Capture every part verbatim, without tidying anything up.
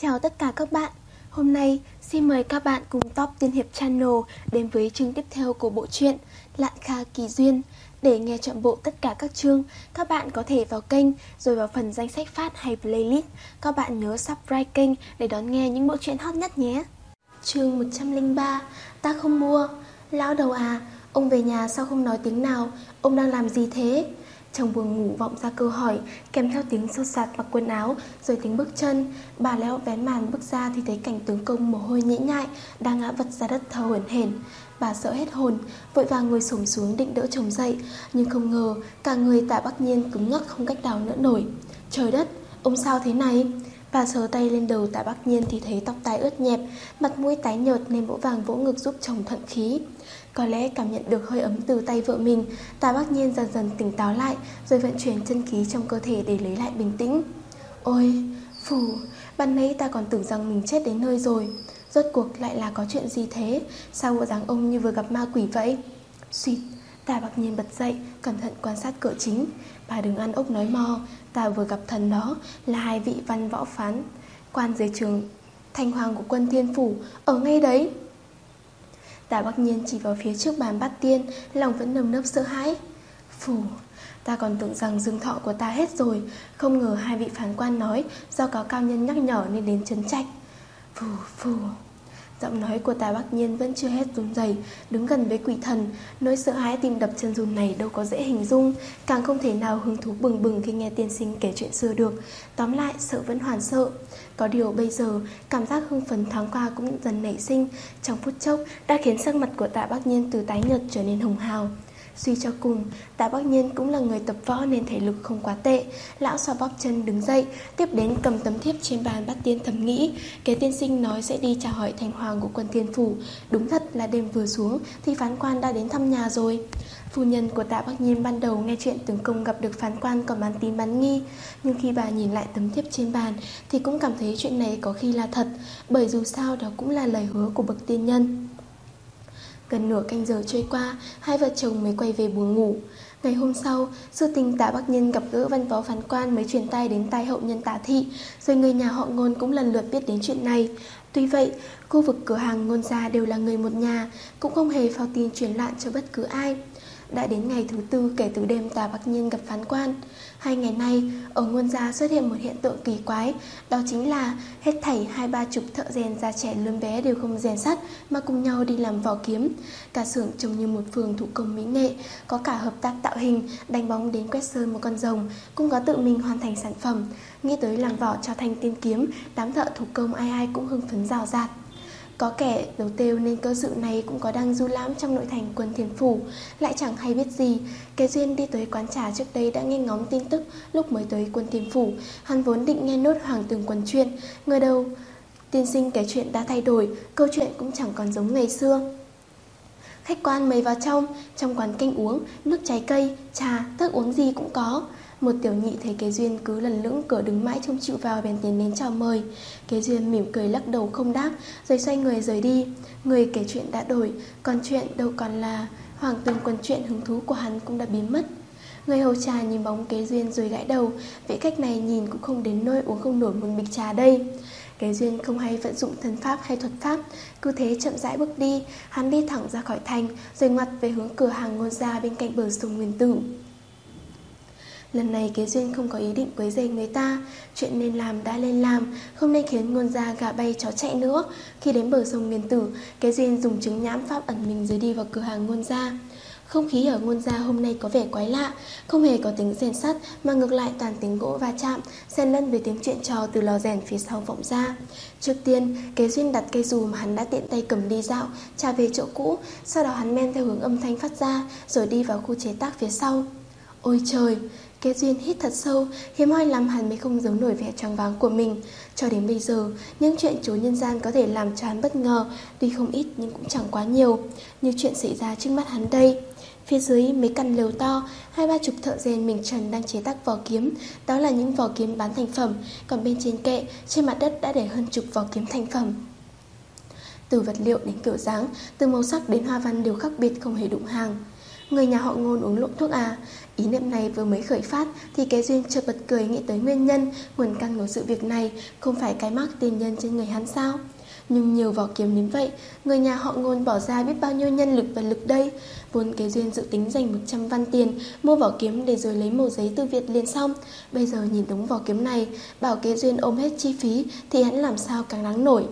Chào tất cả các bạn. Hôm nay xin mời các bạn cùng Top Tiên Hiệp Channel đến với chương tiếp theo của bộ truyện Lạn Kha Kỳ Duyên. Để nghe trọn bộ tất cả các chương, các bạn có thể vào kênh rồi vào phần danh sách phát hay playlist. Các bạn nhớ subscribe kênh để đón nghe những bộ truyện hot nhất nhé. Chương một trăm lẻ ba. Ta không mua. Lão đầu à, ông về nhà sao không nói tiếng nào? Ông đang làm gì thế? Trong buồng ngủ vọng ra câu hỏi, kèm theo tiếng sột soạt mặc quần áo, rồi tiếng bước chân. Bà Léo vén màn bước ra thì thấy cảnh tướng công mồ hôi nhễ nhại đang ngã vật ra đất thở hổn hển. Bà sợ hết hồn, vội vàng ngồi xổm xuống định đỡ chồng dậy, nhưng không ngờ cả người Tạ Bắc Nhiên cứng ngắc không cách nào nữa nổi. Trời đất, ông sao thế này? Bà sờ tay lên đầu Tạ Bắc Nhiên thì thấy tóc tai ướt nhẹp, mặt mũi tái nhợt nên vỗ vàng vỗ ngực giúp chồng thuận khí. Có lẽ cảm nhận được hơi ấm từ tay vợ mình, Tạ Bắc Nhiên dần dần tỉnh táo lại, rồi vận chuyển chân khí trong cơ thể để lấy lại bình tĩnh. Ôi, phù, ban nãy ta còn tưởng rằng mình chết đến nơi rồi. Rốt cuộc lại là có chuyện gì thế? Sao bộ dáng ông như vừa gặp ma quỷ vậy? Suýt, Tạ Bắc Nhiên bật dậy, cẩn thận quan sát cửa chính. Bà đừng ăn ốc nói mò, ta vừa gặp thần đó là hai vị văn võ phán quan dưới trường Thanh Hoàng của quân Thiên Phủ, ở ngay đấy. Tạ Bắc Nhiên chỉ vào phía trước bàn bát tiên, lòng vẫn nơm nớp sợ hãi. Phù, ta còn tưởng rằng dương thọ của ta hết rồi, không ngờ hai vị phán quan nói do có cao nhân nhắc nhở nên đến trấn trạch. Phù, phù. Giọng nói của Tạ Bắc Nhiên vẫn chưa hết run rẩy, đứng gần với quỷ thần, nỗi sợ hãi tim đập chân run này đâu có dễ hình dung, càng không thể nào hứng thú bừng bừng khi nghe tiên sinh kể chuyện xưa được. Tóm lại, sợ vẫn hoàn sợ. Có điều bây giờ, cảm giác hưng phấn thoáng qua cũng dần nảy sinh, trong phút chốc đã khiến sắc mặt của Tạ Bắc Nhiên từ tái nhợt trở nên hồng hào. Suy cho cùng, Tạ Bắc Nhiên cũng là người tập võ nên thể lực không quá tệ. Lão xoa bóp chân đứng dậy, tiếp đến cầm tấm thiếp trên bàn bát tiên thầm nghĩ, cái tiên sinh nói sẽ đi chào hỏi Thanh Hoàng của quân Thiên Phủ. Đúng thật là đêm vừa xuống thì phán quan đã đến thăm nhà rồi. Phu nhân của Tạ Bắc Nhiên ban đầu nghe chuyện tướng công gặp được phán quan còn bán tín bán nghi, nhưng khi bà nhìn lại tấm thiếp trên bàn thì cũng cảm thấy chuyện này có khi là thật, bởi dù sao đó cũng là lời hứa của bậc tiên nhân. Gần nửa canh giờ trôi qua, hai vợ chồng mới quay về buồng ngủ. Ngày hôm sau, sự tình Tạ Bắc Nhiên gặp gỡ văn võ phán quan mới truyền tai đến tai hậu nhân Tạ thị, rồi người nhà họ Ngôn cũng lần lượt biết đến chuyện này. Tuy vậy, khu vực cửa hàng Ngôn gia đều là người một nhà, cũng không hề phao tin truyền loạn cho bất cứ ai. Đã đến ngày thứ tư kể từ đêm Tạ Bắc Nhiên gặp phán quan. Hai ngày nay, ở Ngôn gia xuất hiện một hiện tượng kỳ quái, đó chính là hết thảy hai ba chục thợ rèn già trẻ lớn bé đều không rèn sắt mà cùng nhau đi làm vỏ kiếm. Cả xưởng trông như một phường thủ công mỹ nghệ, có cả hợp tác tạo hình, đánh bóng đến quét sơn một con rồng, cũng có tự mình hoàn thành sản phẩm. Nghĩ tới làm vỏ cho thành tiên kiếm, đám thợ thủ công ai ai cũng hưng phấn rào rạt. Có kẻ đầu têu nên cơ sự này cũng có đang du lãm trong nội thành quân Thiên Phủ, lại chẳng hay biết gì. Cái duyên đi tới quán trà trước đây đã nghe ngóng tin tức lúc mới tới quân Thiên Phủ. Hắn vốn định nghe nốt Hoàng Tường Quần chuyện, người đâu tiên sinh kể chuyện đã thay đổi, câu chuyện cũng chẳng còn giống ngày xưa. Khách quan mời vào trong, trong quán canh uống, nước trái cây, trà, thức uống gì cũng có. Một tiểu nhị thấy Kế Duyên cứ lần lững cửa đứng mãi trông chịu vào bèn tiến đến chào mời. Kế Duyên mỉm cười lắc đầu không đáp, rồi xoay người rời đi. Người kể chuyện đã đổi, còn chuyện đâu còn là. Hoàng Tường Quần chuyện hứng thú của hắn cũng đã biến mất. Người hầu trà nhìn bóng Kế Duyên rồi gãi đầu, vị khách này nhìn cũng không đến nơi uống không nổi một bịch trà đây. Kế Duyên không hay vận dụng thân pháp hay thuật pháp, cứ thế chậm rãi bước đi. Hắn đi thẳng ra khỏi thành, rồi ngoặt về hướng cửa hàng Ngôn gia bên cạnh bờ sông Nguyên Tử. Lần này Kế Duyên không có ý định quấy rầy người ta, chuyện nên làm đã lên làm, không nên khiến Ngôn gia gà bay chó chạy nữa. Khi đến bờ sông Nguyên Tử, Kế Duyên dùng chứng nhãm pháp ẩn mình rồi đi vào cửa hàng Ngôn gia. Không khí ở Ngôn gia hôm nay có vẻ quái lạ, không hề có tiếng rèn sắt mà ngược lại toàn tiếng gỗ va chạm, xen lẫn với tiếng chuyện trò từ lò rèn phía sau vọng ra. Trước tiên, Kế Duyên đặt cây dù mà hắn đã tiện tay cầm đi dạo, trả về chỗ cũ, sau đó hắn men theo hướng âm thanh phát ra, rồi đi vào khu chế tác phía sau. Ôi trời! Kế Duyên hít thật sâu, hiếm hoi lắm hắn mới không giấu nổi vẻ choáng váng của mình. Cho đến bây giờ, những chuyện chốn nhân gian có thể làm cho hắn bất ngờ, tuy không ít nhưng cũng chẳng quá nhiều, như chuyện xảy ra trước mắt hắn đây. Phía dưới mấy căn lều to, hai ba chục thợ rèn mình trần đang chế tác vỏ kiếm. Đó là những vỏ kiếm bán thành phẩm, còn bên trên kệ, trên mặt đất đã để hơn chục vỏ kiếm thành phẩm. Từ vật liệu đến kiểu dáng, từ màu sắc đến hoa văn đều khác biệt không hề đụng hàng. Người nhà họ Ngôn uống lộn thuốc à? Ý niệm này vừa mới khởi phát thì Kế Duyên chợt bật cười nghĩ tới nguyên nhân, nguồn căng của sự việc này không phải cái mác tiền nhân trên người hắn sao? Nhưng nhiều vỏ kiếm đến vậy, người nhà họ Ngôn bỏ ra biết bao nhiêu nhân lực và lực đây. Vốn Kế Duyên dự tính dành một trăm văn tiền mua vỏ kiếm để rồi lấy mẩu giấy từ Việt liền xong. Bây giờ nhìn đống vỏ kiếm này, bảo Kế Duyên ôm hết chi phí thì hắn làm sao càng đáng nổi.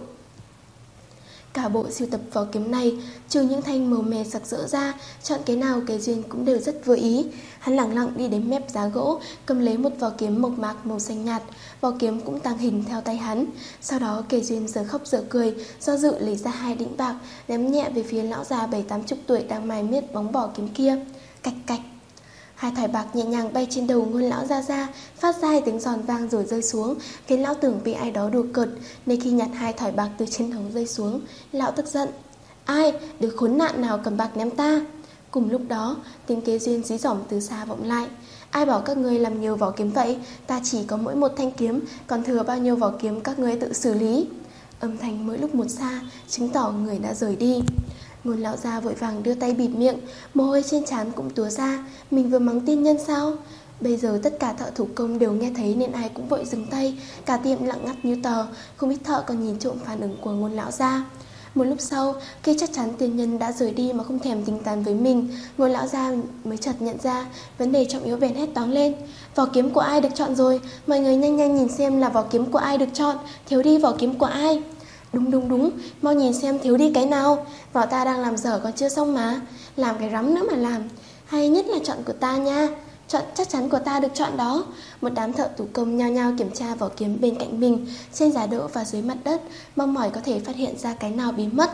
Cả bộ sưu tập vỏ kiếm này, trừ những thanh màu mè sặc sỡ ra, chọn cái nào Kế Duyên cũng đều rất vừa ý. Hắn lẳng lặng đi đến mép giá gỗ, cầm lấy một vỏ kiếm mộc mạc màu xanh nhạt, vỏ kiếm cũng tàng hình theo tay hắn. Sau đó Kế Duyên giờ khóc giờ cười, do dự lấy ra hai đĩnh bạc, ném nhẹ về phía lão già bảy tám chục tuổi đang mài miết bóng vỏ kiếm kia. Cạch cạch. Hai thỏi bạc nhẹ nhàng bay trên đầu Ngôn lão ra ra, phát ra hai tiếng giòn vang rồi rơi xuống, khiến lão tưởng bị ai đó đùa cợt, nên khi nhặt hai thỏi bạc từ trên đầu rơi xuống, lão tức giận. Ai, đứa khốn nạn nào cầm bạc ném ta? Cùng lúc đó, tiếng Kế Duyên dí dỏm từ xa vọng lại. Ai bảo các ngươi làm nhiều vỏ kiếm vậy? Ta chỉ có mỗi một thanh kiếm, còn thừa bao nhiêu vỏ kiếm các ngươi tự xử lý. Âm thanh mỗi lúc một xa, chứng tỏ người đã rời đi. Ngôn lão già vội vàng đưa tay bịt miệng, mồ hôi trên trán cũng túa ra. Mình vừa mắng tiên nhân sao? Bây giờ tất cả thợ thủ công đều nghe thấy nên ai cũng vội dừng tay. Cả tiệm lặng ngắt như tờ, không ít thợ còn nhìn trộm phản ứng của Ngôn lão già. Một lúc sau, khi chắc chắn tiên nhân đã rời đi mà không thèm tính toán với mình, Ngôn lão già mới chợt nhận ra vấn đề trọng yếu, bèn hét toáng lên. Vỏ kiếm của ai được chọn rồi? Mọi người nhanh nhanh nhìn xem là vỏ kiếm của ai được chọn. Thiếu đi vỏ kiếm của ai? Đúng đúng đúng, mau nhìn xem thiếu đi cái nào. Vỏ ta đang làm dở còn chưa xong mà. Làm cái rắm nữa mà làm. Hay nhất là chọn của ta nha. Chọn chắc chắn của ta được chọn đó. Một đám thợ thủ công nhao nhao kiểm tra vỏ kiếm bên cạnh mình, trên giá đỡ và dưới mặt đất, mong mỏi có thể phát hiện ra cái nào biến mất.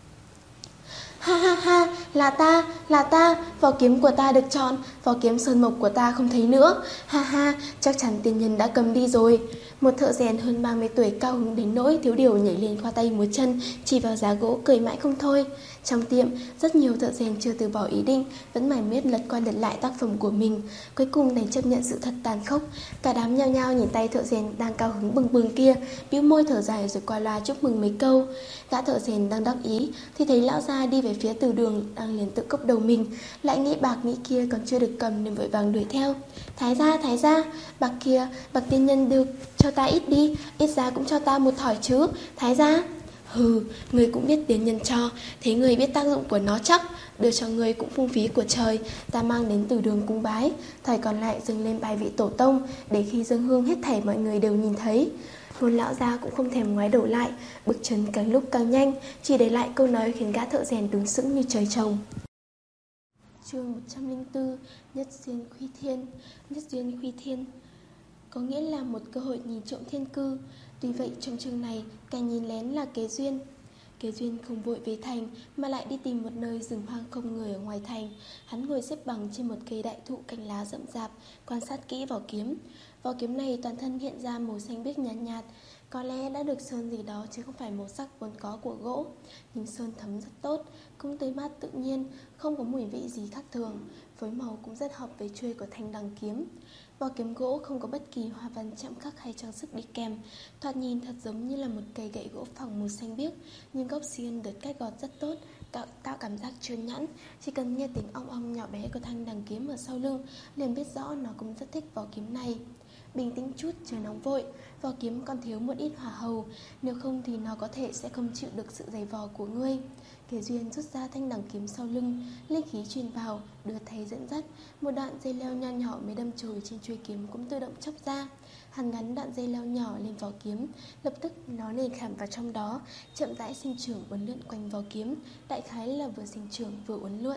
Ha ha ha, là ta, là ta, vỏ kiếm của ta được chọn, vỏ kiếm sơn mộc của ta không thấy nữa. Ha ha, chắc chắn tiên nhân đã cầm đi rồi. Một thợ rèn hơn ba mươi tuổi cao hứng đến nỗi thiếu điều nhảy lên khoa tay múa chân, chỉ vào giá gỗ cười mãi không thôi. Trong tiệm, rất nhiều thợ rèn chưa từ bỏ ý định, vẫn mải miết lật qua lật lại tác phẩm của mình. Cuối cùng đành chấp nhận sự thật tàn khốc. Cả đám nhao nhao nhìn tay thợ rèn đang cao hứng bừng bừng kia, bĩu môi thở dài rồi qua loa chúc mừng mấy câu. Gã thợ rèn đang đắc ý thì thấy lão già đi về phía từ đường đang liền tự cốc đầu mình, lại nghĩ bạc nghĩ kia còn chưa được cầm nên vội vàng đuổi theo. Thái gia, thái gia, bạc kia, bạc tiên nhân được cho ta ít đi, ít ra cũng cho ta một thỏi chứ, thái gia. Hừ, người cũng biết tiền nhân cho, thế người biết tác dụng của nó chắc, đưa cho người cũng phung phí của trời, ta mang đến từ đường cung bái, thỏi còn lại dâng lên bài vị tổ tông, để khi dâng hương hết thảy mọi người đều nhìn thấy. Ngôn lão gia cũng không thèm ngoái đầu lại, bước chân càng lúc càng nhanh, chỉ để lại câu nói khiến gã thợ rèn đứng sững như trời trồng. Chương một trăm lẻ bốn, Nhất duyên khuy thiên. Nhất duyên khuy thiên có nghĩa là một cơ hội nhìn trộm thiên cư. Tuy vậy trong chương này, càng nhìn lén là Kế Duyên. Kế Duyên không vội về thành mà lại đi tìm một nơi rừng hoang không người ở ngoài thành. Hắn ngồi xếp bằng trên một cây đại thụ cành lá rậm rạp, quan sát kỹ vỏ kiếm. Vỏ kiếm này toàn thân hiện ra màu xanh biếc nhạt nhạt, có lẽ đã được sơn gì đó chứ không phải màu sắc vốn có của gỗ. Nhưng sơn thấm rất tốt, cũng tươi mát tự nhiên, không có mùi vị gì khác thường. Phối màu cũng rất hợp với chuôi của thanh đằng kiếm. Vỏ kiếm gỗ không có bất kỳ hoa văn chạm khắc hay trang sức đi kèm, thoạt nhìn thật giống như là một cây gậy gỗ phẳng màu xanh biếc, nhưng góc xiên được cắt gọt rất tốt, tạo, tạo cảm giác trơn nhẵn. Chỉ cần nghe tiếng ong ong nhỏ bé của thanh đằng kiếm ở sau lưng, liền biết rõ nó cũng rất thích vỏ kiếm này. Bình tĩnh chút, chờ nóng vội, vỏ kiếm còn thiếu một ít hỏa hầu, nếu không thì nó có thể sẽ không chịu được sự dày vò của ngươi. Kế Duyên rút ra thanh đằng kiếm sau lưng, linh khí truyền vào, đưa tay dẫn dắt, một đoạn dây leo nho nhỏ mới đâm chồi trên chuôi kiếm cũng tự động chốc ra. Hắn gắn đoạn dây leo nhỏ lên vỏ kiếm, lập tức nó nền khảm vào trong đó, chậm rãi sinh trưởng uốn lượn quanh vỏ kiếm, đại khái là vừa sinh trưởng vừa uốn lượn.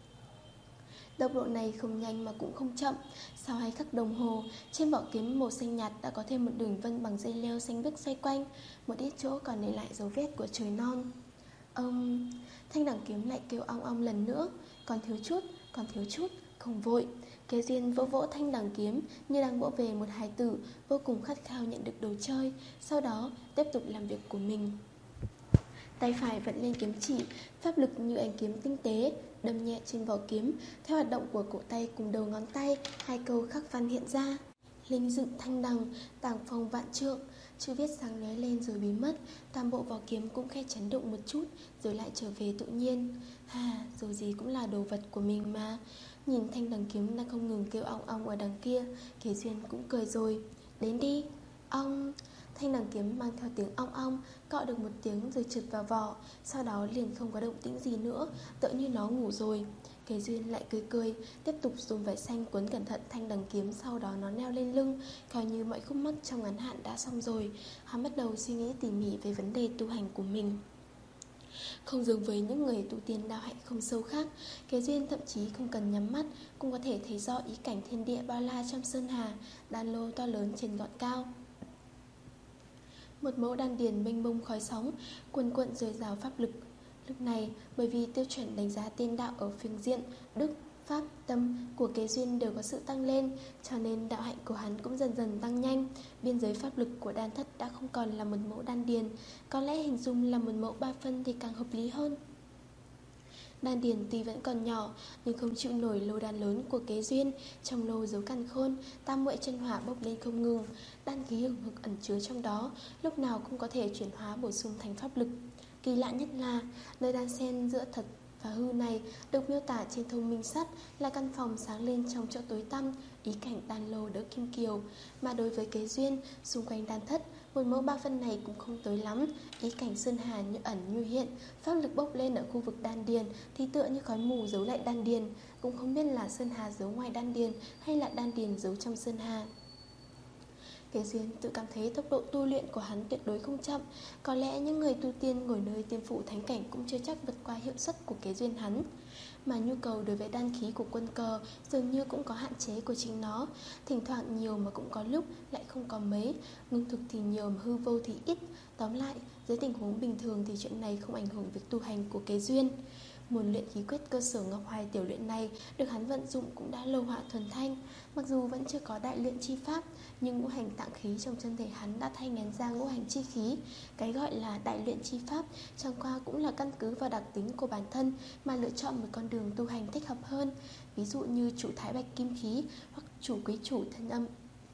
Tốc độ này không nhanh mà cũng không chậm. Sau hai khắc đồng hồ, trên vỏ kiếm màu xanh nhạt đã có thêm một đường vân bằng dây leo xanh biếc xoay quanh, một ít chỗ còn để lại dấu vết của trời non. Ông... Thanh đằng kiếm lại kêu ong ong lần nữa. Còn thiếu chút, còn thiếu chút, không vội. Kế Duyên vỗ vỗ thanh đằng kiếm như đang vỗ về một hài tử vô cùng khát khao nhận được đồ chơi. Sau đó tiếp tục làm việc của mình. Tay phải vận lên kiếm chỉ, pháp lực như ánh kiếm tinh tế, đâm nhẹ trên vỏ kiếm. Theo hoạt động của cổ tay cùng đầu ngón tay, hai câu khắc văn hiện ra. Linh dựng thanh đằng, tàng phong vạn trượng. Chữ viết sáng lóe lên rồi biến mất. Toàn bộ vỏ kiếm cũng khẽ chấn động một chút, rồi lại trở về tự nhiên. Hà, dù gì cũng là đồ vật của mình mà. Nhìn thanh đằng kiếm đang không ngừng kêu ong ong ở đằng kia, Kế Duyên cũng cười rồi. Đến đi. Ong. Thanh đằng kiếm mang theo tiếng ong ong, cọ được một tiếng rồi trượt vào vỏ. Sau đó liền không có động tĩnh gì nữa, tựa như nó ngủ rồi. Kế Duyên lại cười cười, tiếp tục dùng vải xanh quấn cẩn thận thanh đằng kiếm. Sau đó nó leo lên lưng, coi như mọi khúc mắc trong ngắn hạn đã xong rồi. Hắn bắt đầu suy nghĩ tỉ mỉ về vấn đề tu hành của mình. Không giống với những người tu tiên đạo hạnh không sâu khác, Kế Duyên thậm chí không cần nhắm mắt cũng có thể thấy rõ ý cảnh thiên địa bao la trong sơn hà, đan lô to lớn trên ngọn cao. Một mẫu đan điền mênh mông khói sóng, cuồn cuộn dồi dào pháp lực. Lúc này, bởi vì tiêu chuẩn đánh giá tiên đạo ở phương diện đức, pháp, tâm của Kế Duyên đều có sự tăng lên, cho nên đạo hạnh của hắn cũng dần dần tăng nhanh. Biên giới pháp lực của đan thất đã không còn là một mẫu đan điền, có lẽ hình dung là một mẫu ba phân thì càng hợp lý hơn. Đan điền tuy vẫn còn nhỏ, nhưng không chịu nổi lô đan lớn của Kế Duyên. Trong lô giấu càn khôn, tam muội chân hỏa bốc lên không ngừng. Đan khí hừng hực ẩn chứa trong đó, lúc nào cũng có thể chuyển hóa bổ sung thành pháp lực. Kỳ lạ nhất là nơi đan xen giữa thật và hư này được miêu tả trên thông minh sắt là căn phòng sáng lên trong chỗ tối tăm, ý cảnh đan lô đỡ kim kiều. Mà đối với Kế Duyên, xung quanh đan thất, một mẫu ba phân này cũng không tối lắm, ý cảnh sơn hà như ẩn như hiện, pháp lực bốc lên ở khu vực đan điền thì tựa như khói mù giấu lại đan điền, cũng không biết là sơn hà giấu ngoài đan điền hay là đan điền giấu trong sơn hà. Kế Duyên tự cảm thấy tốc độ tu luyện của hắn tuyệt đối không chậm. Có lẽ những người tu tiên ngồi nơi tiên phủ thánh cảnh cũng chưa chắc vượt qua hiệu suất của Kế Duyên hắn. Mà nhu cầu đối với đan khí của quân cờ dường như cũng có hạn chế của chính nó. Thỉnh thoảng nhiều mà cũng có lúc lại không có mấy, ngưng thực thì nhiều mà hư vô thì ít. Tóm lại, dưới tình huống bình thường thì chuyện này không ảnh hưởng việc tu hành của Kế Duyên. Nguồn luyện khí quyết cơ sở Ngọc Hoài tiểu luyện này được hắn vận dụng cũng đã lâu họa thuần thanh. Mặc dù vẫn chưa có đại luyện chi pháp, nhưng ngũ hành tạng khí trong chân thể hắn đã thay ngén ra ngũ hành chi khí. Cái gọi là đại luyện chi pháp chẳng qua cũng là căn cứ vào đặc tính của bản thân mà lựa chọn một con đường tu hành thích hợp hơn. Ví dụ như chủ thái bạch kim khí hoặc chủ quý chủ thân âm.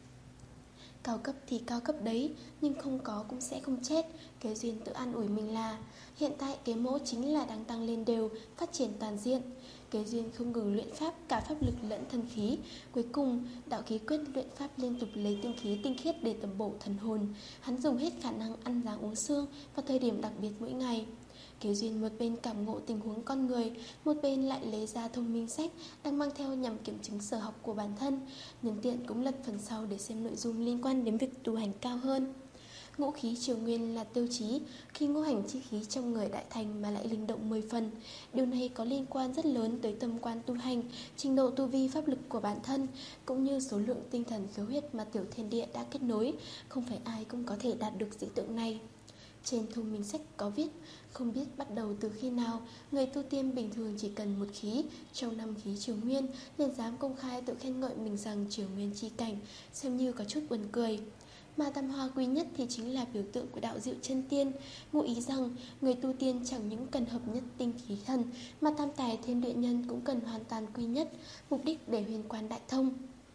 Cao cấp thì cao cấp đấy, nhưng không có cũng sẽ không chết. Kế Duyên tự an ủi mình là hiện tại kế mẫu chính là đang tăng lên đều, phát triển toàn diện. Kế Duyên không ngừng luyện pháp, cả pháp lực lẫn thân khí. Cuối cùng, đạo khí quyết luyện pháp liên tục lấy tinh khí tinh khiết để tầm bổ thần hồn. Hắn dùng hết khả năng ăn ráng uống xương vào thời điểm đặc biệt mỗi ngày. Kế Duyên một bên cảm ngộ tình huống con người, một bên lại lấy ra thông minh sách đang mang theo nhằm kiểm chứng sở học của bản thân. Nhân tiện cũng lật phần sau để xem nội dung liên quan đến việc tu hành cao hơn. Ngũ khí triều nguyên là tiêu chí, khi ngũ hành chi khí trong người đại thành mà lại linh động mười phần. Điều này có liên quan rất lớn tới tâm quan tu hành, trình độ tu vi pháp lực của bản thân, cũng như số lượng tinh thần khiếu huyết mà tiểu thiên địa đã kết nối. Không phải ai cũng có thể đạt được dị tượng này. Trên thông minh sách có viết, không biết bắt đầu từ khi nào, người tu tiên bình thường chỉ cần một khí trong năm khí triều nguyên nên dám công khai tự khen ngợi mình rằng triều nguyên chi cảnh, xem như có chút buồn cười. Mà tam hoa quý nhất thì chính là biểu tượng của đạo diệu chân tiên, ngụ ý rằng người tu tiên chẳng những cần hợp nhất tinh khí thần, mà tam tài thiên địa nhân cũng cần hoàn toàn quý nhất, mục đích để huyền quan đại thông.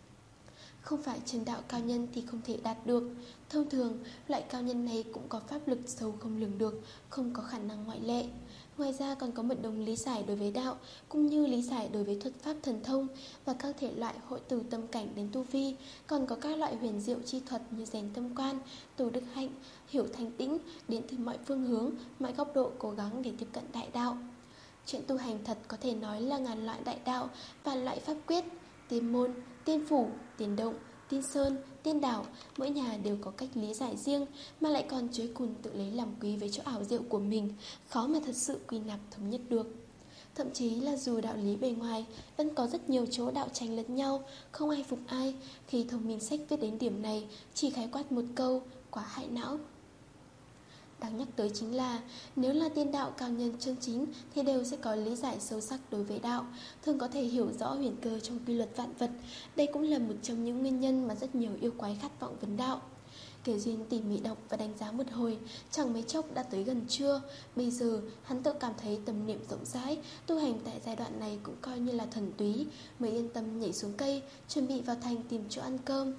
Không phải chân đạo cao nhân thì không thể đạt được. Thông thường, loại cao nhân này cũng có pháp lực sâu không lường được, không có khả năng ngoại lệ. Ngoài ra còn có một đồng lý giải đối với đạo, cũng như lý giải đối với thuật pháp thần thông và các thể loại hội từ tâm cảnh đến tu vi. Còn có các loại huyền diệu chi thuật như rèn tâm quan, tu đức hạnh, hiểu thanh tĩnh, đến từ mọi phương hướng, mọi góc độ cố gắng để tiếp cận đại đạo. Chuyện tu hành thật có thể nói là ngàn loại đại đạo và loại pháp quyết, tiên môn, tiên phủ, tiên động, tiên sơn, tiên đảo, mỗi nhà đều có cách lý giải riêng, mà lại còn chuối cùn tự lấy làm quý với chỗ ảo diệu của mình, khó mà thật sự quy nạp thống nhất được. Thậm chí là dù đạo lý bề ngoài vẫn có rất nhiều chỗ đạo tranh lẫn nhau, không ai phục ai. Khi thông minh sách viết đến điểm này, chỉ khái quát một câu, quá hại não. Đáng nhắc tới chính là nếu là tiên đạo cao nhân chân chính thì đều sẽ có lý giải sâu sắc đối với đạo, thường có thể hiểu rõ huyền cơ trong quy luật vạn vật. Đây cũng là một trong những nguyên nhân mà rất nhiều yêu quái khát vọng vấn đạo. Kế Duyên tỉ mỉ đọc và đánh giá một hồi, chẳng mấy chốc đã tới gần trưa. Bây giờ hắn tự cảm thấy tâm niệm rộng rãi, tu hành tại giai đoạn này cũng coi như là thuần túy, mới yên tâm nhảy xuống cây, chuẩn bị vào thành tìm chỗ ăn cơm.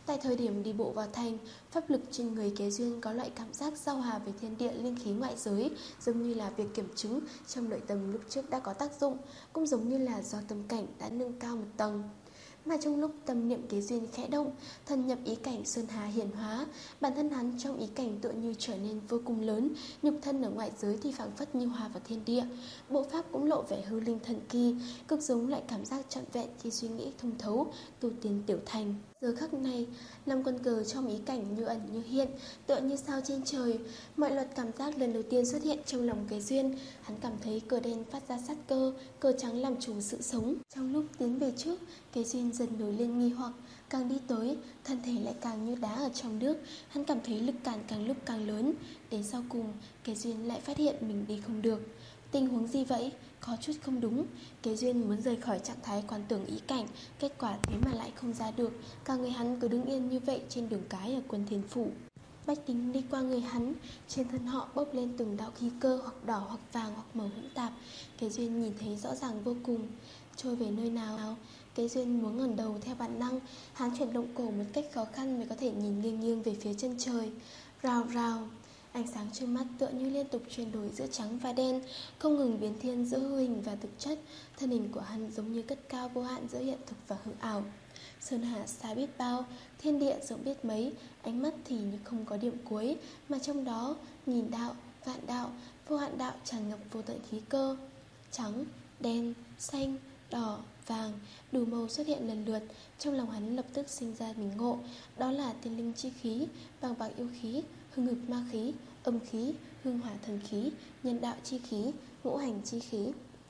Tại thời điểm đi bộ vào thành, pháp lực trên người Kế Duyên có loại cảm giác giao hòa với thiên địa linh khí ngoại giới, giống như là việc kiểm chứng trong nội tâm lúc trước đã có tác dụng, cũng giống như là do tâm cảnh đã nâng cao một tầng. Mà trong lúc tâm niệm Kế Duyên khẽ động, thân nhập ý cảnh Sơn Hà hiển hóa, bản thân hắn trong ý cảnh tựa như trở nên vô cùng lớn, nhục thân ở ngoại giới thì phảng phất như hòa vào thiên địa. Bộ pháp cũng lộ vẻ hư linh thần kỳ, cực giống lại cảm giác trọn vẹn khi suy nghĩ thông thấu, tu tiên tiểu thành. Giờ khắc này, năm con cờ trong ý cảnh như ẩn như hiện, tựa như sao trên trời. Mọi luật cảm giác lần đầu tiên xuất hiện trong lòng Kế Duyên. Hắn cảm thấy cờ đen phát ra sát cơ, cờ trắng làm chủ sự sống. Trong lúc tiến về trước, Kế Duyên dần nổi lên nghi hoặc, càng đi tới, thân thể lại càng như đá ở trong nước. Hắn cảm thấy lực cản càng lúc càng lớn. Đến sau cùng, Kế Duyên lại phát hiện mình đi không được. Tình huống gì vậy? Có chút không đúng. Kế Duyên muốn rời khỏi trạng thái quan tưởng ý cảnh, kết quả thế mà lại không ra được. Cả người hắn cứ đứng yên như vậy trên đường cái ở Quân Thiên Phủ. Bách tính đi qua người hắn, trên thân họ bốc lên từng đạo khí cơ, hoặc đỏ hoặc vàng hoặc màu hỗn tạp. Kế Duyên nhìn thấy rõ ràng vô cùng. Trôi về nơi nào? Kế Duyên muốn ngẩng đầu theo bản năng. Hắn chuyển động cổ một cách khó khăn mới có thể nhìn nghiêng nghiêng về phía chân trời. Rào rào. Ánh sáng trước mắt tựa như liên tục chuyển đổi giữa trắng và đen, không ngừng biến thiên giữa hư hình và thực chất. Thân hình của hắn giống như cất cao vô hạn giữa hiện thực và hư ảo. Sơn hà xa biết bao, thiên địa rộng biết mấy, ánh mắt thì như không có điểm cuối, mà trong đó nghìn đạo, vạn đạo, vô hạn đạo tràn ngập vô tận khí cơ. Trắng, đen, xanh, đỏ, vàng, đủ màu xuất hiện lần lượt. Trong lòng hắn lập tức sinh ra mình ngộ, đó là tiên linh chi khí, bàng bạc yêu khí, hưng hực ma khí, âm khí, hương hỏa thần khí, nhân đạo chi khí, ngũ hành chi khí.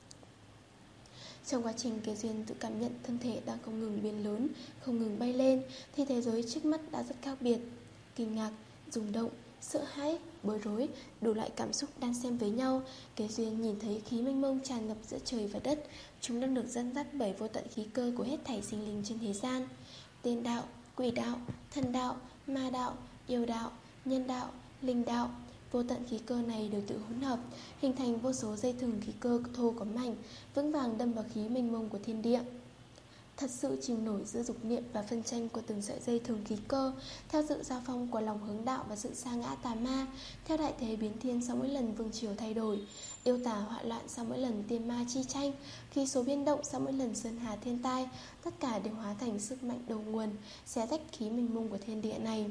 Trong quá trình Kế Duyên tự cảm nhận thân thể đang không ngừng biến lớn, không ngừng bay lên, thì thế giới trước mắt đã rất khác biệt. Kinh ngạc, rung động, sợ hãi, bối rối, đủ loại cảm xúc đan xen với nhau. Kế Duyên nhìn thấy khí mênh mông tràn ngập giữa trời và đất. Chúng đang được dẫn dắt bởi vô tận khí cơ của hết thảy sinh linh trên thế gian. Tiên đạo, quỷ đạo, thần đạo, ma đạo, yêu đạo, nhân đạo, linh đạo. Vô tận khí cơ này đều tự hỗn hợp, hình thành vô số dây thừng khí cơ thô có mảnh, vững vàng đâm vào khí mênh mông của thiên địa. Thật sự chìm nổi giữa dục niệm và phân tranh của từng sợi dây thường khí cơ, theo sự giao phong của lòng hướng đạo và sự sa ngã tà ma, theo đại thế biến thiên sau mỗi lần vương triều thay đổi, yêu tà họa loạn sau mỗi lần tiên ma chi tranh, khí số biến động sau mỗi lần sơn hà thiên tai, tất cả đều hóa thành sức mạnh đầu nguồn, xé rách khí mênh mông của thiên địa này.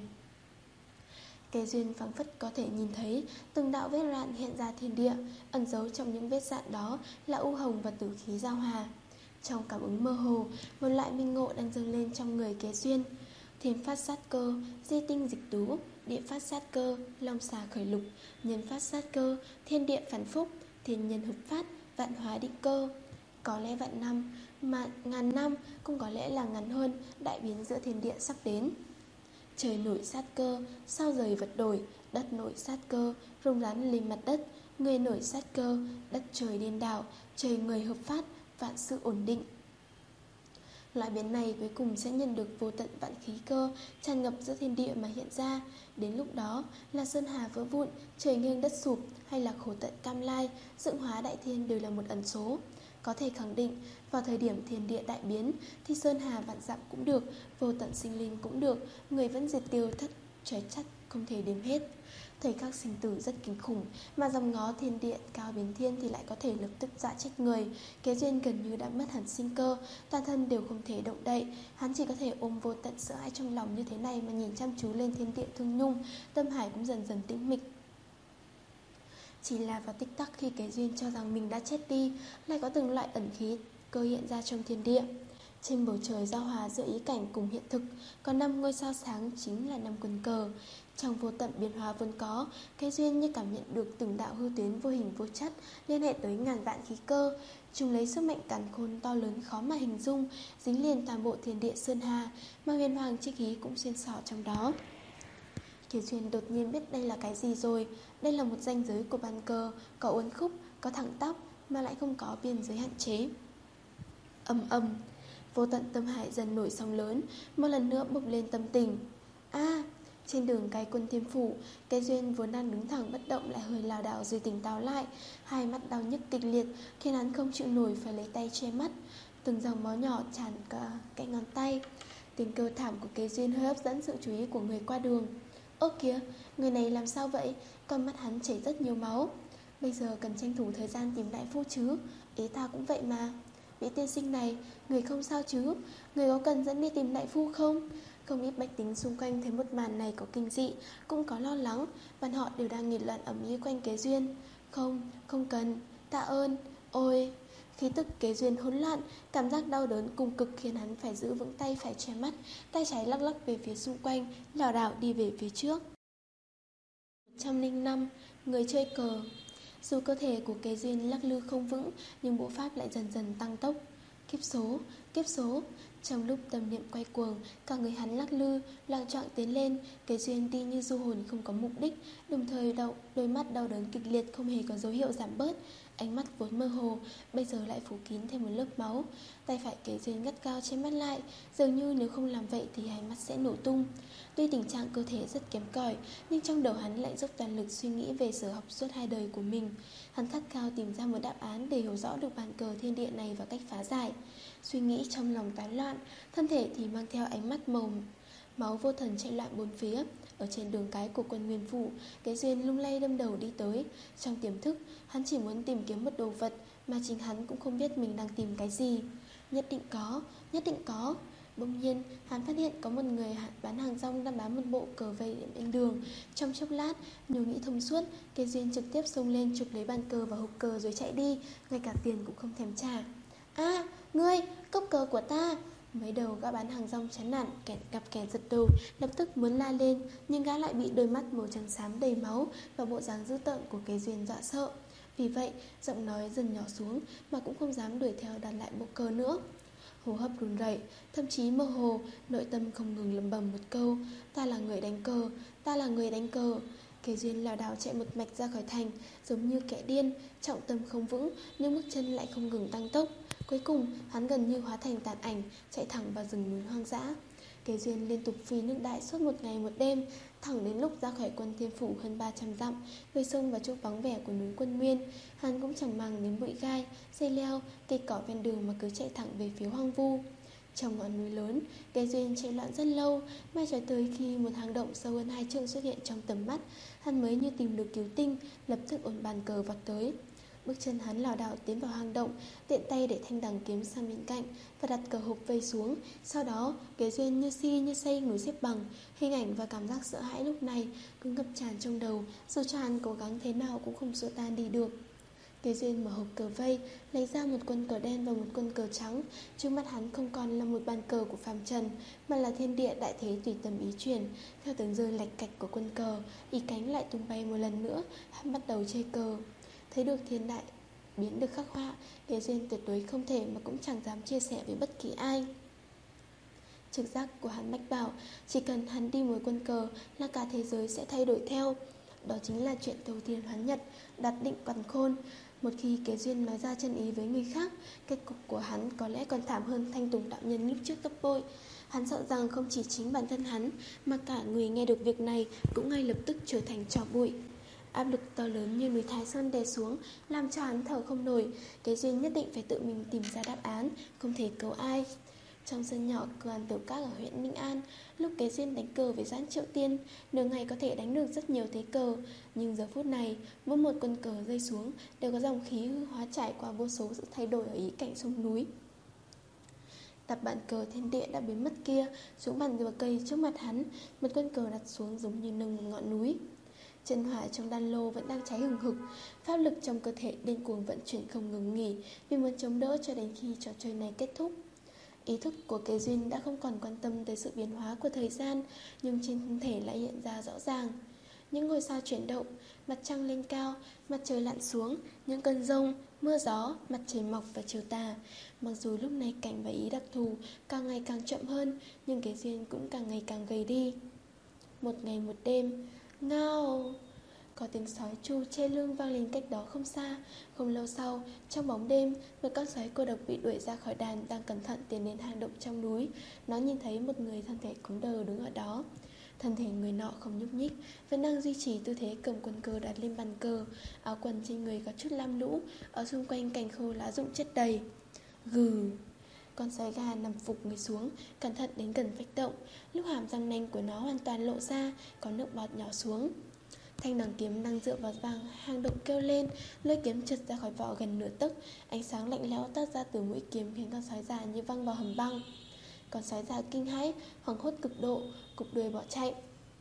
Kế Duyên phảng phất có thể nhìn thấy từng đạo vết rạn hiện ra thiên địa, ẩn giấu trong những vết rạn đó là u hồng và tử khí giao hòa. Trong cảm ứng mơ hồ, một loại minh ngộ đang dâng lên trong người Kế Duyên. Thiên phát sát cơ, di tinh dịch tú, địa phát sát cơ, long xà khởi lục, nhân phát sát cơ, thiên địa phản phúc, thiên nhân hợp phát, vạn hóa định cơ. Có lẽ vạn năm, mà ngàn năm, cũng có lẽ là ngắn hơn, đại biến giữa thiên địa sắp đến. Trời nổi sát cơ, sao rời vật đổi, đất nổi sát cơ, rung rắn lên mặt đất, người nổi sát cơ, đất trời điên đảo, trời người hợp phát, vạn sự ổn định. Loại biến này cuối cùng sẽ nhận được vô tận vạn khí cơ tràn ngập giữa thiên địa mà hiện ra. Đến lúc đó là sơn hà vỡ vụn, trời nghiêng đất sụp, hay là khổ tận cam lai, dựng hóa đại thiên đều là một ẩn số. Có thể khẳng định, vào thời điểm thiên địa đại biến thì sơn hà vạn dặm cũng được, vô tận sinh linh cũng được, người vẫn diệt tiêu thất trời chắc không thể đếm hết. Thời khắc sinh tử rất kinh khủng, mà dòng ngó thiên địa cao biến thiên thì lại có thể lập tức dọa chết người. Kế Duyên gần như đã mất hẳn sinh cơ, toàn thân đều không thể động đậy. Hắn chỉ có thể ôm vô tận sợ hãi trong lòng như thế này mà nhìn chăm chú lên thiên địa thương nhung, tâm hải cũng dần dần tĩnh mịch. Chỉ là vào tích tắc khi Kế Duyên cho rằng mình đã chết đi, lại có từng loại ẩn khí cơ hiện ra trong thiên địa. Trên bầu trời giao hòa giữa ý cảnh cùng hiện thực, có năm ngôi sao sáng chính là năm quân cờ. Trong vô tận biến hóa vốn có, Kế Duyên như cảm nhận được từng đạo hư tuyến vô hình vô chất liên hệ tới ngàn vạn khí cơ. Chúng lấy sức mạnh càn khôn to lớn khó mà hình dung, dính liền toàn bộ thiên địa sơn hà, mà huyền hoàng chi khí cũng xuyên xỏ trong đó. Kế Duyên đột nhiên biết đây là cái gì rồi. Đây là một ranh giới của bàn cờ, có uốn khúc, có thẳng tắp, mà lại không có biên giới hạn chế. Âm âm, vô tận tâm hải dần nổi sóng lớn, một lần nữa bộc lên tâm tình. A, à, trên đường cái Quân Thiên Phủ, Kế Duyên vốn đang đứng thẳng bất động lại hơi lảo đảo rồi tỉnh táo lại, hai mắt đau nhức kịch liệt khiến hắn không chịu nổi phải lấy tay che mắt, từng dòng máu nhỏ tràn cả cạnh ngón tay. Tiếng kêu thảm của Kế Duyên hơi hấp dẫn sự chú ý của người qua đường. Ơ kìa, người này làm sao vậy? Con mắt hắn chảy rất nhiều máu. Bây giờ cần tranh thủ thời gian tìm đại phu chứ. Ý ta cũng vậy mà. Vị tiên sinh này, người không sao chứ? Người có cần dẫn đi tìm đại phu không? Không ít bách tính xung quanh thấy một màn này có kinh dị, cũng có lo lắng. Bọn họ đều đang nghị luận ầm ĩ quanh Kế Duyên. Không, không cần, tạ ơn. Ôi, khí tức Kế Duyên hỗn loạn, cảm giác đau đớn cùng cực khiến hắn phải giữ vững tay phải che mắt, tay trái lắc lắc về phía xung quanh, lảo đảo đi về phía trước. một trăm lẻ năm. Người chơi cờ. Dù cơ thể của Kế Duyên lắc lư không vững, nhưng bộ pháp lại dần dần tăng tốc. Kiếp số, kiếp số. Trong lúc tâm niệm quay cuồng, cả người hắn lắc lư, loạng choạng tiến lên. Kế Duyên đi như du hồn không có mục đích, đồng thời đau, đôi mắt đau đớn kịch liệt không hề có dấu hiệu giảm bớt. Ánh mắt vốn mơ hồ, bây giờ lại phủ kín thêm một lớp máu. Tay phải Kế Duyên gắt cao che mắt lại, dường như nếu không làm vậy thì hai mắt sẽ nổ tung. Tuy tình trạng cơ thể rất kém cỏi, nhưng trong đầu hắn lại dốc toàn lực suy nghĩ về sở học suốt hai đời của mình. Hắn khát khao tìm ra một đáp án để hiểu rõ được bàn cờ thiên địa này và cách phá giải. Suy nghĩ trong lòng tán loạn, thân thể thì mang theo ánh mắt màu máu vô thần chạy loạn bốn phía. Ở trên đường cái của quân Nguyên Phủ, Kế Duyên lung lay đâm đầu đi tới. Trong tiềm thức, hắn chỉ muốn tìm kiếm một đồ vật mà chính hắn cũng không biết mình đang tìm cái gì. Nhất định có, nhất định có. Bỗng nhiên, hắn phát hiện có một người bán hàng rong đang bán một bộ cờ vây bên đường. Trong chốc lát, nhiều nghĩ thông suốt, Kế Duyên trực tiếp xông lên chụp lấy bàn cờ và hộp cờ rồi chạy đi, ngay cả tiền cũng không thèm trả. A, à, ngươi, cốc cờ của ta! Mấy đầu gã bán hàng rong chán nản, kẻ gặp kẻ giật đầu, lập tức muốn la lên, nhưng gã lại bị đôi mắt màu trắng xám đầy máu và bộ dáng dữ tợn của Kế Duyên dọa sợ. Vì vậy, giọng nói dần nhỏ xuống mà cũng không dám đuổi theo đặt lại bộ cờ nữa. Hô hấp run rẩy, thậm chí mơ hồ, nội tâm không ngừng lẩm bẩm một câu: ta là người đánh cờ, ta là người đánh cờ. Kế Duyên lảo đảo chạy một mạch ra khỏi thành, giống như kẻ điên, trọng tâm không vững, nhưng bước chân lại không ngừng tăng tốc. Cuối cùng, hắn gần như hóa thành tàn ảnh, chạy thẳng vào rừng núi hoang dã. Kế Duyên liên tục phi nước đại suốt một ngày một đêm, thẳng đến lúc ra khỏi quân Thiên Phủ hơn ba trăm dặm, người xông vào chỗ vắng vẻ của núi Quân Nguyên. Hắn cũng chẳng màng đến bụi gai, dây leo, cây cỏ ven đường mà cứ chạy thẳng về phía hoang vu. Trong ngọn núi lớn, Kế Duyên chạy loạn rất lâu, mai cho tới khi một hang động sâu hơn hai trượng xuất hiện trong tầm mắt, hắn mới như tìm được cứu tinh, lập tức ổn bàn cờ vọt tới. Bước chân hắn lảo đảo tiến vào hang động, tiện tay để thanh đằng kiếm sang bên cạnh và đặt cờ hộp vây xuống. Sau đó, Kế Duyên như si như say ngồi xếp bằng. Hình ảnh và cảm giác sợ hãi lúc này cứ ngập tràn trong đầu, dù cho hắn cố gắng thế nào cũng không xua tan đi được. Kế Duyên mở hộp cờ vây, lấy ra một quân cờ đen và một quân cờ trắng. Trước mắt hắn không còn là một bàn cờ của phàm trần, mà là thiên địa đại thế tùy tâm ý chuyển. Theo từng rơi lạch cạch của quân cờ, ý cánh lại tung bay một lần nữa, hắn bắt đầu chơi cờ. Thấy được thiên đại biến được khắc họa, Kế Duyên tuyệt đối không thể mà cũng chẳng dám chia sẻ với bất kỳ ai. Trực giác của hắn mách bảo, chỉ cần hắn đi một quân cờ là cả thế giới sẽ thay đổi theo. Đó chính là chuyện thâu thiên hoán nhật, đặt định càn khôn. Một khi Kế Duyên nói ra chân ý với người khác, kết cục của hắn có lẽ còn thảm hơn Thanh Tùng đạo nhân lúc trước gấp bội. Hắn sợ rằng không chỉ chính bản thân hắn, mà cả người nghe được việc này cũng ngay lập tức trở thành tro bụi. Áp lực to lớn như núi Thái Sơn đè xuống, làm cho hắn thở không nổi. Kế Duyên nhất định phải tự mình tìm ra đáp án, không thể cầu ai. Trong sân nhỏ cửa hàng tiểu các ở huyện Ninh An, lúc Kế Duyên đánh cờ với Doãn Triệu Tiên, nửa ngày có thể đánh được rất nhiều thế cờ. Nhưng giờ phút này, mỗi một quân cờ rơi xuống đều có dòng khí hư hóa trải qua vô số sự thay đổi ở ý cảnh sông núi. Tập bàn cờ thiên địa đã biến mất kia xuống bàn cờ cây trước mặt hắn, một quân cờ đặt xuống giống như nâng một ngọn núi. Chân hỏa trong đan lô vẫn đang cháy hừng hực, pháp lực trong cơ thể điên cuồng vận chuyển không ngừng nghỉ, vì muốn chống đỡ cho đến khi trò chơi này kết thúc. Ý thức của Kế Duyên đã không còn quan tâm tới sự biến hóa của thời gian, nhưng trên thân thể lại hiện ra rõ ràng. Những ngôi sao chuyển động, mặt trăng lên cao, mặt trời lặn xuống, những cơn giông, mưa gió, mặt trời mọc và chiều tà. Mặc dù lúc này cảnh và ý đặc thù càng ngày càng chậm hơn, nhưng Kế Duyên cũng càng ngày càng gầy đi. Một ngày một đêm, ngao! Có tiếng sói tru che lưng vang lên cách đó không xa. Không lâu sau, trong bóng đêm, một con sói cô độc bị đuổi ra khỏi đàn đang cẩn thận tiến đến hang động trong núi. Nó nhìn thấy một người thân thể cứng đờ đứng ở đó. Thân thể người nọ không nhúc nhích, vẫn đang duy trì tư thế cầm quân cờ đặt lên bàn cờ. Áo quần trên người có chút lam lũ, ở xung quanh cành khô lá rụng chất đầy. Gừ! Con sói gà nằm phục người xuống, cẩn thận đến gần vách động. Lúc hàm răng nanh của nó hoàn toàn lộ ra, có nước bọt nhỏ xuống. Thanh đằng kiếm đang dựa vào vàng hang động kêu lên, lưỡi kiếm trượt ra khỏi vỏ gần nửa tấc. Ánh sáng lạnh lẽo toát ra từ mũi kiếm khiến con sói già như văng vào hầm băng. Con sói già kinh hãi, hoảng hốt cực độ, cụp đuôi bỏ chạy.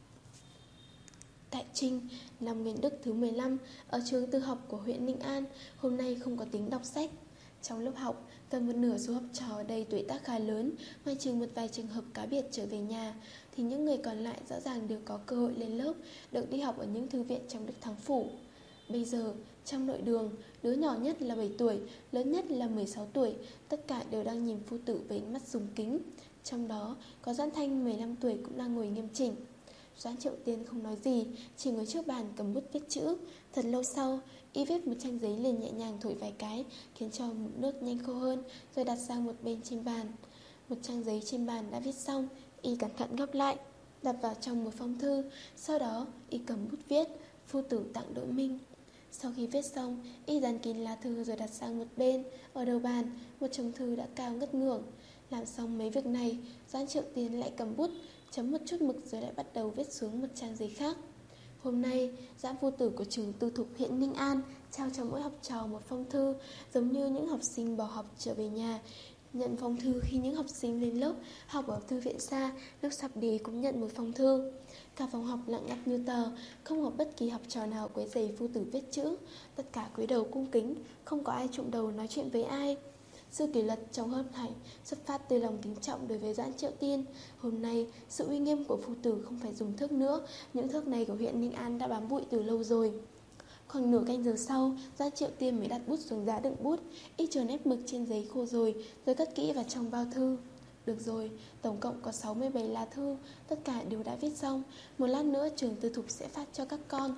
Tại Trinh, năm Nguyên Đức thứ mười lăm, ở trường tư học của huyện Ninh An, hôm nay không có tiếng đọc sách. Trong lớp học, gần một nửa số học trò ở đây tuổi tác khá lớn, ngoài trừ một vài trường hợp cá biệt trở về nhà, thì những người còn lại rõ ràng đều có cơ hội lên lớp, được đi học ở những thư viện trong Đức Thắng Phủ. Bây giờ, trong nội đường, đứa nhỏ nhất là bảy tuổi, lớn nhất là mười sáu tuổi, tất cả đều đang nhìn phu tử với ánh mắt dùng kính. Trong đó, có Doãn Thanh mười lăm tuổi cũng đang ngồi nghiêm chỉnh. Doãn Triệu Tiên không nói gì, chỉ ngồi trước bàn cầm bút viết chữ. Thật lâu sau, y viết một trang giấy liền nhẹ nhàng thổi vài cái, khiến cho mực nước nhanh khô hơn, rồi đặt sang một bên trên bàn. Một trang giấy trên bàn đã viết xong, y cẩn thận gấp lại, đặt vào trong một phong thư. Sau đó, y cầm bút viết: phu tử tặng Đỗ Minh. Sau khi viết xong, y dán kín lá thư rồi đặt sang một bên. Ở đầu bàn, một chồng thư đã cao ngất ngưởng. Làm xong mấy việc này, Doãn Triệu Tiên lại cầm bút, chấm một chút mực rồi lại bắt đầu viết xuống một trang giấy khác. Hôm nay, Doãn phu tử của trường tư thục huyện Ninh An trao cho mỗi học trò một phong thư, giống như những học sinh bỏ học trở về nhà nhận phong thư khi những học sinh lên lớp học ở thư viện xa, lúc sắp đi cũng nhận một phong thư. Cả phòng học lặng ngắt như tờ, không có bất kỳ học trò nào quấy rầy phu tử viết chữ. Tất cả cúi đầu cung kính, không có ai trụm đầu nói chuyện với ai. Sự kỷ luật trong hơi thảy xuất phát từ lòng kính trọng đối với Doãn Triệu Tiên. Hôm nay, sự uy nghiêm của phu tử không phải dùng thước nữa, những thước này của huyện Ninh An đã bám bụi từ lâu rồi. Khoảng nửa canh giờ sau, Doãn Triệu Tiên mới đặt bút xuống giá đựng bút, y chờ nét mực trên giấy khô rồi, rồi cất kỹ vào trong bao thư. Được rồi, tổng cộng có sáu mươi bảy lá thư, tất cả đều đã viết xong. Một lát nữa trường tư thục sẽ phát cho các con.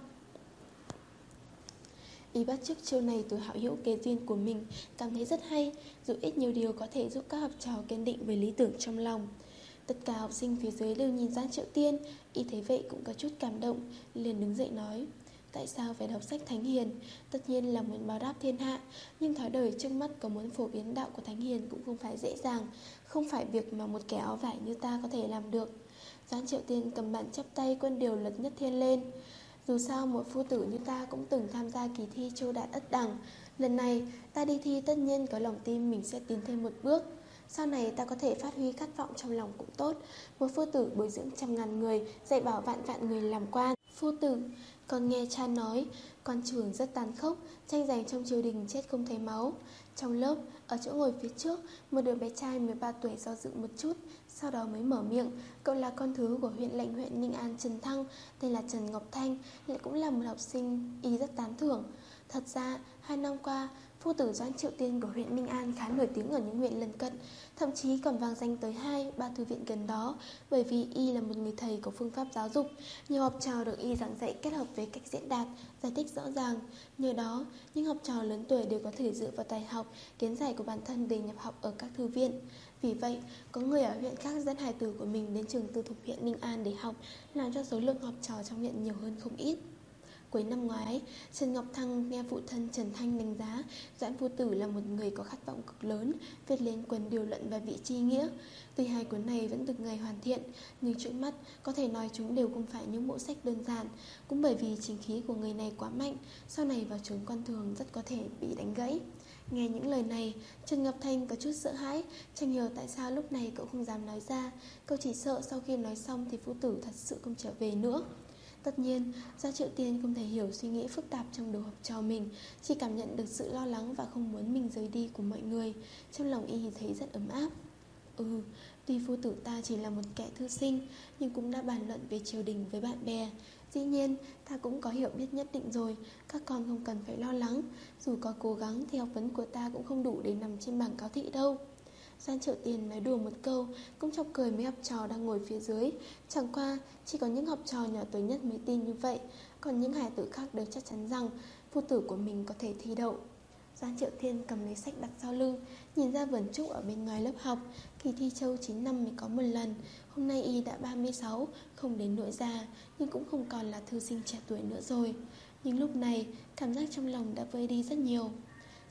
Y bắt chước chiêu này từ hảo hữu kế duyên của mình, cảm thấy rất hay, dù ít nhiều điều có thể giúp các học trò kiên định với lý tưởng trong lòng. Tất cả học sinh phía dưới đều nhìn Doãn Triệu Tiên, y thấy vậy cũng có chút cảm động, liền đứng dậy nói: tại sao phải đọc sách thánh hiền? Tất nhiên là muốn báo đáp thiên hạ, nhưng thói đời trước mắt có muốn phổ biến đạo của thánh hiền cũng không phải dễ dàng, không phải việc mà một kẻ áo vải như ta có thể làm được. Doãn Triệu Tiên cầm bàn chắp tay quân điều lật nhất thiên lên. Dù sao một phu tử như ta cũng từng tham gia kỳ thi Châu Đạt Ất Đẳng. Lần này ta đi thi tất nhiên có lòng tin mình sẽ tiến thêm một bước. Sau này ta có thể phát huy khát vọng trong lòng cũng tốt. Một phu tử bồi dưỡng trăm ngàn người, dạy bảo vạn vạn người làm quan. Phu tử, con nghe cha nói, quan trường rất tàn khốc, tranh giành trong triều đình chết không thấy máu. Trong lớp, ở chỗ ngồi phía trước, một đứa bé trai mười ba tuổi do dự một chút, sau đó mới mở miệng. Cậu là con thứ của huyện lệnh huyện Ninh An Trần Thăng, tên là Trần Ngọc Thanh, lại cũng là một học sinh y rất tán thưởng. Thật ra, hai năm qua, phu tử Doãn Triệu Tiên của huyện Ninh An khá nổi tiếng ở những huyện lân cận, thậm chí còn vang danh tới hai, ba thư viện gần đó, bởi vì y là một người thầy có phương pháp giáo dục. Nhiều học trò được y giảng dạy kết hợp với cách diễn đạt, giải thích rõ ràng. Nhờ đó, những học trò lớn tuổi đều có thể dựa vào tài học, kiến giải của bản thân để nhập học ở các thư viện. Vì vậy, có người ở huyện khác dẫn hài tử của mình đến trường tư thục huyện Ninh An để học, làm cho số lượng học trò trong huyện nhiều hơn không ít. Cuối năm ngoái, Trần Ngọc Thăng nghe phụ thân Trần Thanh đánh giá Doãn phu tử là một người có khát vọng cực lớn, viết lên cuốn điều luận và vị tri nghĩa. Tuy hai cuốn này vẫn được ngài hoàn thiện, nhưng trước mắt có thể nói chúng đều không phải những bộ sách đơn giản. Cũng bởi vì chính khí của người này quá mạnh, sau này vào chốn quan thường rất có thể bị đánh gãy. Nghe những lời này, Trần Ngọc Thanh có chút sợ hãi, chẳng hiểu tại sao lúc này cậu không dám nói ra. Cậu chỉ sợ sau khi nói xong thì phu tử thật sự không trở về nữa. Tất nhiên, Doãn Triệu Tiên không thể hiểu suy nghĩ phức tạp trong đầu học trò mình, chỉ cảm nhận được sự lo lắng và không muốn mình rời đi của mọi người. Trong lòng y thấy rất ấm áp. Ừ, tuy phu tử ta chỉ là một kẻ thư sinh, nhưng cũng đã bàn luận về triều đình với bạn bè. Dĩ nhiên, ta cũng có hiểu biết nhất định rồi, các con không cần phải lo lắng. Dù có cố gắng thì học vấn của ta cũng không đủ để nằm trên bảng cáo thị đâu. Doãn Triệu Tiên nói đùa một câu, cũng chọc cười mấy học trò đang ngồi phía dưới. Chẳng qua, chỉ có những học trò nhỏ tuổi nhất mới tin như vậy, còn những hài tử khác đều chắc chắn rằng phu tử của mình có thể thi đậu. Doãn Triệu Tiên cầm lấy sách đặt sau lưng, nhìn ra vườn trúc ở bên ngoài lớp học. Kỳ thi Châu chín năm mới có một lần, hôm nay y đã ba mươi sáu, không đến nỗi già, nhưng cũng không còn là thư sinh trẻ tuổi nữa rồi. Nhưng lúc này, cảm giác trong lòng đã vơi đi rất nhiều.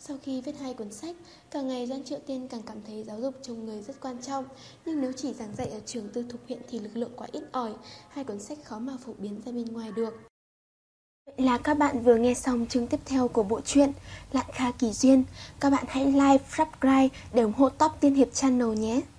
Sau khi viết hai cuốn sách, càng ngày Doãn Triệu Tiên càng cảm thấy giáo dục trong người rất quan trọng. Nhưng nếu chỉ giảng dạy ở trường tư thục huyện thì lực lượng quá ít ỏi, hai cuốn sách khó mà phổ biến ra bên ngoài được. Vậy là các bạn vừa nghe xong chương tiếp theo của bộ truyện Lạn Kha Kỳ Duyên. Các bạn hãy like, subscribe để ủng hộ Top Tiên Hiệp Channel nhé.